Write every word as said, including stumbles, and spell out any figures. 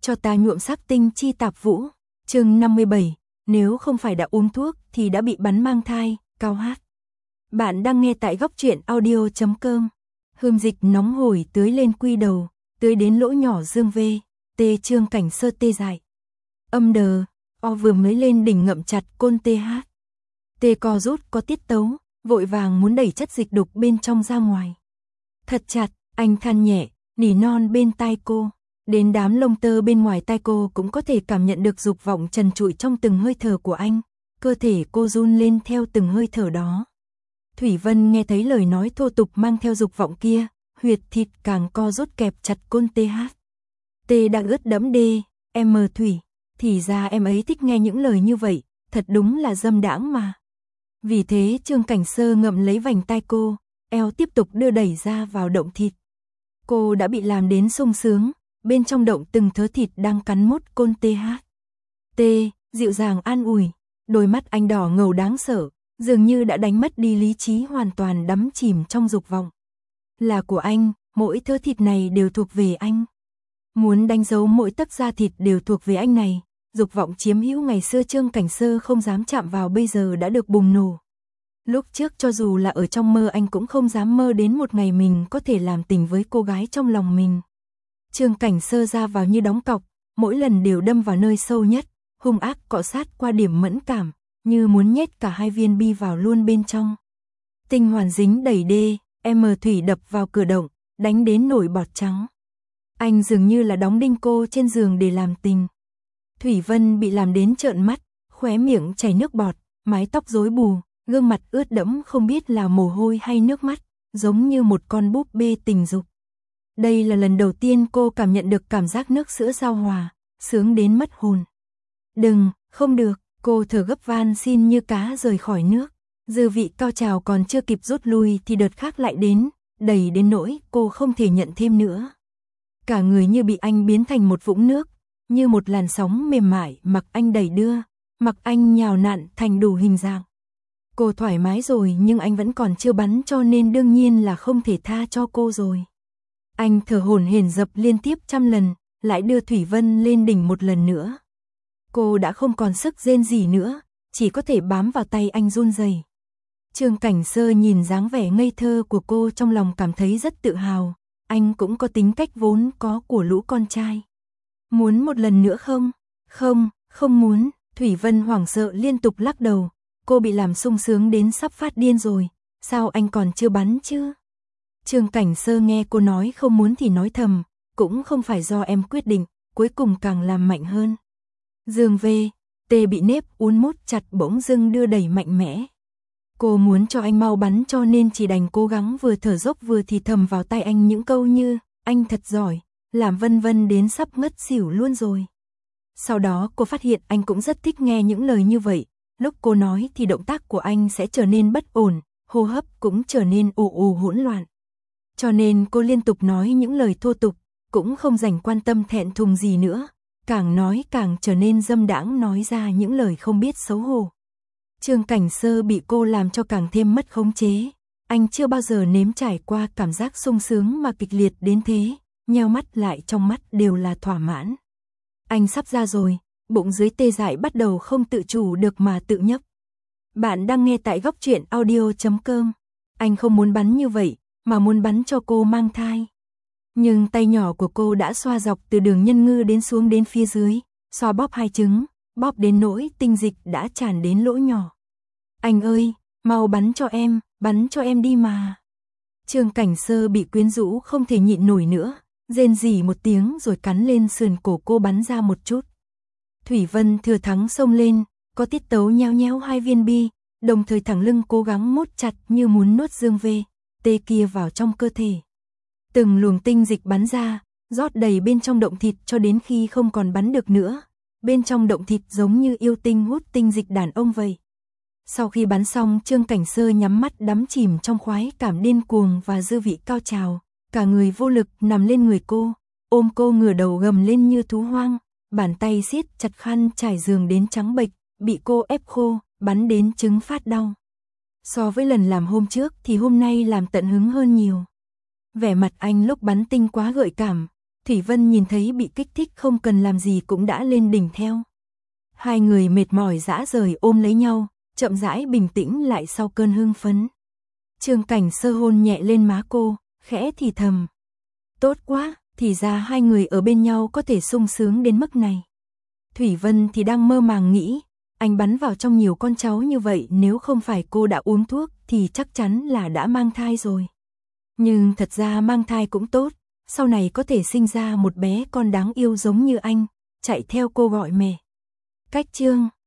cho ta nhuộm sắc tinh chi tạp vũ. Chương năm mươi bảy, nếu không phải đã uống thuốc thì đã bị bắn mang thai, Cao Hát. Bạn đang nghe tại góc truyện audio chấm com. Hương dịch nóng hổi tưới lên quy đầu, tưới đến lỗ nhỏ dương vê, tê Trương Cảnh Sơ tê dại. Âm đờ, o vừa mới lên đỉnh ngậm chặt côn tê hát. Tê co rút có tiết tấu, vội vàng muốn đẩy chất dịch đục bên trong ra ngoài. Thật chặt, anh than nhẹ, nỉ non bên tai cô. Đến đám lông tơ bên ngoài tai cô cũng có thể cảm nhận được dục vọng trần trụi trong từng hơi thở của anh. Cơ thể cô run lên theo từng hơi thở đó. Thủy Vân nghe thấy lời nói thô tục mang theo dục vọng kia, huyệt thịt càng co rút kẹp chặt côn tê hát. Tê đã ướt đẫm đê, em mờ Thủy, thì ra em ấy thích nghe những lời như vậy, thật đúng là dâm đãng mà. Vì thế Trương Cảnh Sơ ngậm lấy vành tai cô, eo tiếp tục đưa đẩy ra vào động thịt. Cô đã bị làm đến sung sướng, bên trong động từng thớ thịt đang cắn mốt côn tê hát. Tê, dịu dàng an ủi, đôi mắt anh đỏ ngầu đáng sợ, dường như đã đánh mất đi lý trí, hoàn toàn đắm chìm trong dục vọng. Là của anh, mỗi thớ thịt này đều thuộc về anh. Muốn đánh dấu mỗi tấc da thịt đều thuộc về anh này, dục vọng chiếm hữu ngày xưa Trương Cảnh Sơ không dám chạm vào bây giờ đã được bùng nổ. Lúc trước cho dù là ở trong mơ anh cũng không dám mơ đến một ngày mình có thể làm tình với cô gái trong lòng mình. Trương Cảnh Sơ ra vào như đóng cọc, mỗi lần đều đâm vào nơi sâu nhất, hung ác cọ sát qua điểm mẫn cảm, như muốn nhét cả hai viên bi vào luôn bên trong. Tinh hoàn dính đẩy đê, em Thủy đập vào cửa động, đánh đến nổi bọt trắng. Anh dường như là đóng đinh cô trên giường để làm tình. Thủy Vân bị làm đến trợn mắt, khóe miệng chảy nước bọt, mái tóc rối bù, gương mặt ướt đẫm không biết là mồ hôi hay nước mắt, giống như một con búp bê tình dục. Đây là lần đầu tiên cô cảm nhận được cảm giác nước sữa giao hòa, sướng đến mất hồn. Đừng, không được, cô thở gấp van xin như cá rời khỏi nước. Dư vị cao trào còn chưa kịp rút lui thì đợt khác lại đến, đầy đến nỗi cô không thể nhận thêm nữa. Cả người như bị anh biến thành một vũng nước, như một làn sóng mềm mại mặc anh đẩy đưa, mặc anh nhào nặn thành đủ hình dạng. Cô thoải mái rồi nhưng anh vẫn còn chưa bắn cho nên đương nhiên là không thể tha cho cô rồi. Anh thở hổn hển dập liên tiếp trăm lần, lại đưa Thủy Vân lên đỉnh một lần nữa. Cô đã không còn sức rên gì nữa, chỉ có thể bám vào tay anh run rẩy. Trương Cảnh Sơ nhìn dáng vẻ ngây thơ của cô trong lòng cảm thấy rất tự hào, anh cũng có tính cách vốn có của lũ con trai. Muốn một lần nữa không? Không, không muốn. Thủy Vân hoảng sợ liên tục lắc đầu, cô bị làm sung sướng đến sắp phát điên rồi, sao anh còn chưa bắn chứ? Trương Cảnh Sơ nghe cô nói không muốn thì nói thầm, cũng không phải do em quyết định, cuối cùng càng làm mạnh hơn. Dương vê, tê bị nếp uốn mút chặt bỗng dưng đưa đẩy mạnh mẽ. Cô muốn cho anh mau bắn cho nên chỉ đành cố gắng vừa thở dốc vừa thì thầm vào tai anh những câu như, anh thật giỏi, làm Vân Vân đến sắp ngất xỉu luôn rồi. Sau đó cô phát hiện anh cũng rất thích nghe những lời như vậy, lúc cô nói thì động tác của anh sẽ trở nên bất ổn, hô hấp cũng trở nên ù ù hỗn loạn. Cho nên cô liên tục nói những lời thô tục, cũng không dành quan tâm thẹn thùng gì nữa, càng nói càng trở nên dâm đãng, nói ra những lời không biết xấu hổ. Trương Cảnh Sơ bị cô làm cho càng thêm mất khống chế, anh chưa bao giờ nếm trải qua cảm giác sung sướng mà kịch liệt đến thế, nheo mắt lại trong mắt đều là thỏa mãn. Anh sắp ra rồi, bụng dưới tê dại bắt đầu không tự chủ được mà tự nhấp. Bạn đang nghe tại góc truyện audio chấm com. Anh không muốn bắn như vậy, mà muốn bắn cho cô mang thai. Nhưng tay nhỏ của cô đã xoa dọc từ đường nhân ngư đến xuống đến phía dưới, xoa bóp hai trứng, bóp đến nỗi tinh dịch đã tràn đến lỗ nhỏ. Anh ơi, mau bắn cho em, bắn cho em đi mà. Trương Cảnh Sơ bị quyến rũ không thể nhịn nổi nữa, rên rỉ một tiếng rồi cắn lên sườn cổ cô bắn ra một chút. Thủy Vân thừa thắng xông lên, có tiết tấu nheo nheo hai viên bi, đồng thời thẳng lưng cố gắng mốt chặt như muốn nuốt dương vê, tê kia vào trong cơ thể. Từng luồng tinh dịch bắn ra, rót đầy bên trong động thịt cho đến khi không còn bắn được nữa. Bên trong động thịt giống như yêu tinh hút tinh dịch đàn ông vậy. Sau khi bắn xong, Trương Cảnh Sơ nhắm mắt đắm chìm trong khoái cảm điên cuồng và dư vị cao trào, cả người vô lực nằm lên người cô, ôm cô ngửa đầu gầm lên như thú hoang, bàn tay siết chặt khăn trải giường đến trắng bệch, bị cô ép khô, bắn đến trứng phát đau. So với lần làm hôm trước thì hôm nay làm tận hứng hơn nhiều. Vẻ mặt anh lúc bắn tinh quá gợi cảm, Thủy Vân nhìn thấy bị kích thích không cần làm gì cũng đã lên đỉnh theo. Hai người mệt mỏi rã rời ôm lấy nhau, chậm rãi bình tĩnh lại sau cơn hưng phấn. Trương Cảnh Sơ hôn nhẹ lên má cô, khẽ thì thầm. Tốt quá, thì ra hai người ở bên nhau có thể sung sướng đến mức này. Thủy Vân thì đang mơ màng nghĩ, anh bắn vào trong nhiều con cháu như vậy, nếu không phải cô đã uống thuốc thì chắc chắn là đã mang thai rồi. Nhưng thật ra mang thai cũng tốt, sau này có thể sinh ra một bé con đáng yêu giống như anh, chạy theo cô gọi mẹ. Cách chương